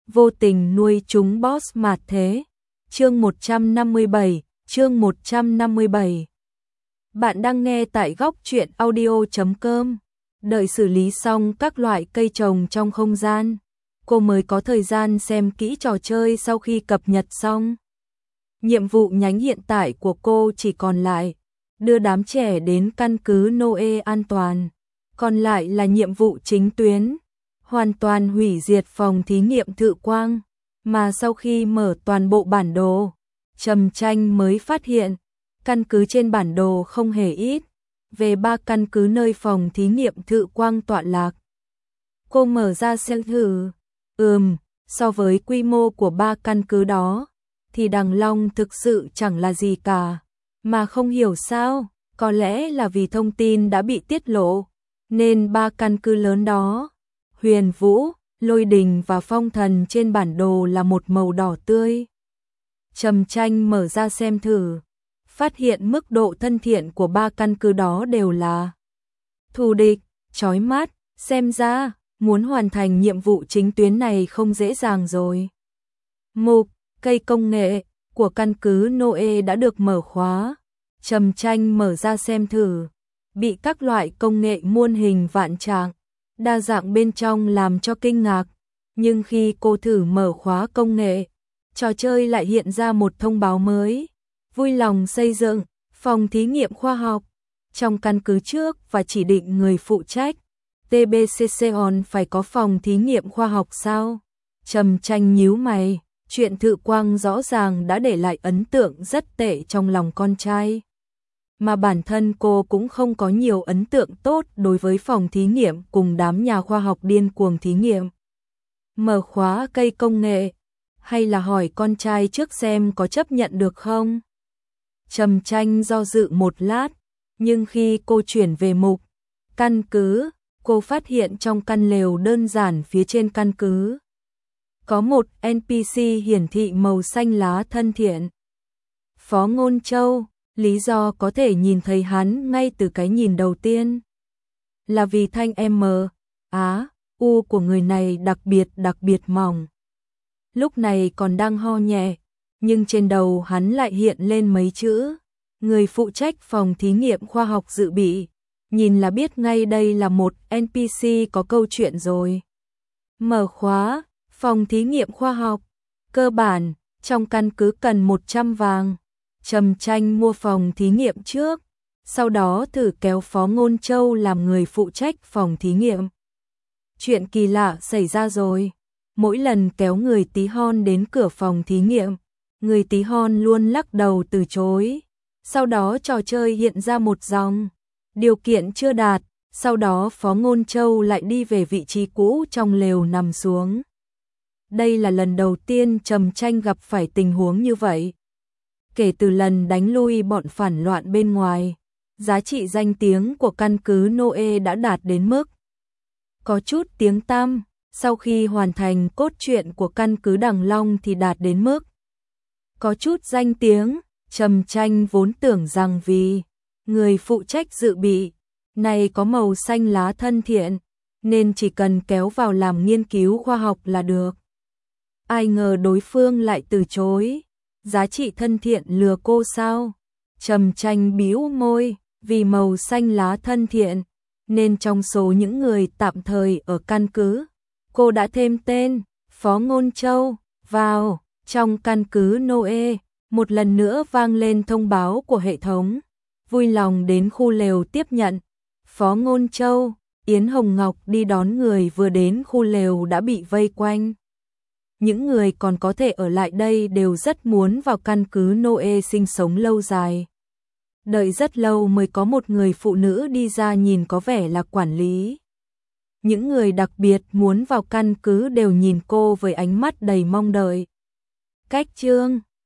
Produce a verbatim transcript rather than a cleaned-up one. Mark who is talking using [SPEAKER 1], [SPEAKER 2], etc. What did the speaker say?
[SPEAKER 1] vô tình nuôi chúng boss mạt thế. Chương một trăm năm mươi bảy, chương một trăm năm mươi bảy. Bạn đang nghe tại góc truyện audio chấm com. Đợi xử lý xong các loại cây trồng trong không gian, cô mới có thời gian xem kỹ trò chơi sau khi cập nhật xong. Nhiệm vụ nhánh hiện tại của cô chỉ còn lại đưa đám trẻ đến căn cứ Noe an toàn, còn lại là nhiệm vụ chính tuyến, hoàn toàn hủy diệt phòng thí nghiệm Thự Quang, mà sau khi mở toàn bộ bản đồ, Trầm Tranh mới phát hiện, căn cứ trên bản đồ không hề ít, về ba căn cứ nơi phòng thí nghiệm Thự Quang tọa lạc. Cô mở ra xem thử, ừm, so với quy mô của ba căn cứ đó, thì Đằng Long thực sự chẳng là gì cả, mà không hiểu sao, có lẽ là vì thông tin đã bị tiết lộ, nên ba căn cứ lớn đó, Huyền Vũ, Lôi Đình và Phong Thần trên bản đồ là một màu đỏ tươi. Trầm Tranh mở ra xem thử, phát hiện mức độ thân thiện của ba căn cứ đó đều là thù địch, chói mắt, xem ra muốn hoàn thành nhiệm vụ chính tuyến này không dễ dàng rồi. Mục cây công nghệ của căn cứ Noe đã được mở khóa. Trầm Tranh mở ra xem thử, bị các loại công nghệ muôn hình vạn trạng, đa dạng bên trong làm cho kinh ngạc, nhưng khi cô thử mở khóa công nghệ, trò chơi lại hiện ra một thông báo mới. Vui lòng xây dựng phòng thí nghiệm khoa học trong căn cứ trước và chỉ định người phụ trách. tê bê xê xê on phải có phòng thí nghiệm khoa học sao? Trầm Tranh nhíu mày, chuyện Thự Quang rõ ràng đã để lại ấn tượng rất tệ trong lòng con trai, mà bản thân cô cũng không có nhiều ấn tượng tốt đối với phòng thí nghiệm cùng đám nhà khoa học điên cuồng thí nghiệm. Mở khóa cây công nghệ, hay là hỏi con trai trước xem có chấp nhận được không? Trầm Tranh do dự một lát, nhưng khi cô chuyển về mục căn cứ, cô phát hiện trong căn lều đơn giản phía trên căn cứ có một en pê xê hiển thị màu xanh lá thân thiện. Phó Ngôn Châu, lý do có thể nhìn thấy hắn ngay từ cái nhìn đầu tiên là vì thanh M, Á, U của người này đặc biệt đặc biệt mỏng. Lúc này còn đang ho nhẹ, nhưng trên đầu hắn lại hiện lên mấy chữ, người phụ trách phòng thí nghiệm khoa học dự bị, nhìn là biết ngay đây là một en pê xê có câu chuyện rồi. Mở khóa, phòng thí nghiệm khoa học, cơ bản, trong căn cứ cần một trăm vàng. Trầm Tranh mua phòng thí nghiệm trước, sau đó thử kéo Phó Ngôn Châu làm người phụ trách phòng thí nghiệm. Chuyện kỳ lạ xảy ra rồi, mỗi lần kéo người tí hon đến cửa phòng thí nghiệm, người tí hon luôn lắc đầu từ chối. Sau đó trò chơi hiện ra một dòng, điều kiện chưa đạt, sau đó Phó Ngôn Châu lại đi về vị trí cũ trong lều nằm xuống. Đây là lần đầu tiên Trầm Tranh gặp phải tình huống như vậy. Kể từ lần đánh lui bọn phản loạn bên ngoài, giá trị danh tiếng của căn cứ Noe đã đạt đến mức có chút tiếng tăm, sau khi hoàn thành cốt truyện của căn cứ Đằng Long thì đạt đến mức có chút danh tiếng. Trầm Tranh vốn tưởng rằng vì người phụ trách dự bị này có màu xanh lá thân thiện, nên chỉ cần kéo vào làm nghiên cứu khoa học là được. Ai ngờ đối phương lại từ chối. Giá trị thân thiện lừa cô sao? Trầm Tranh bĩu môi, vì màu xanh lá thân thiện, nên trong số những người tạm thời ở căn cứ, cô đã thêm tên Phó Ngôn Châu vào. Trong căn cứ Noe, một lần nữa vang lên thông báo của hệ thống. Vui lòng đến khu lều tiếp nhận. Phó Ngôn Châu, Yến Hồng Ngọc đi đón người vừa đến khu lều đã bị vây quanh. Những người còn có thể ở lại đây đều rất muốn vào căn cứ Noe sinh sống lâu dài. Đợi rất lâu mới có một người phụ nữ đi ra nhìn có vẻ là quản lý. Những người đặc biệt muốn vào căn cứ đều nhìn cô với ánh mắt đầy mong đợi. Cách chương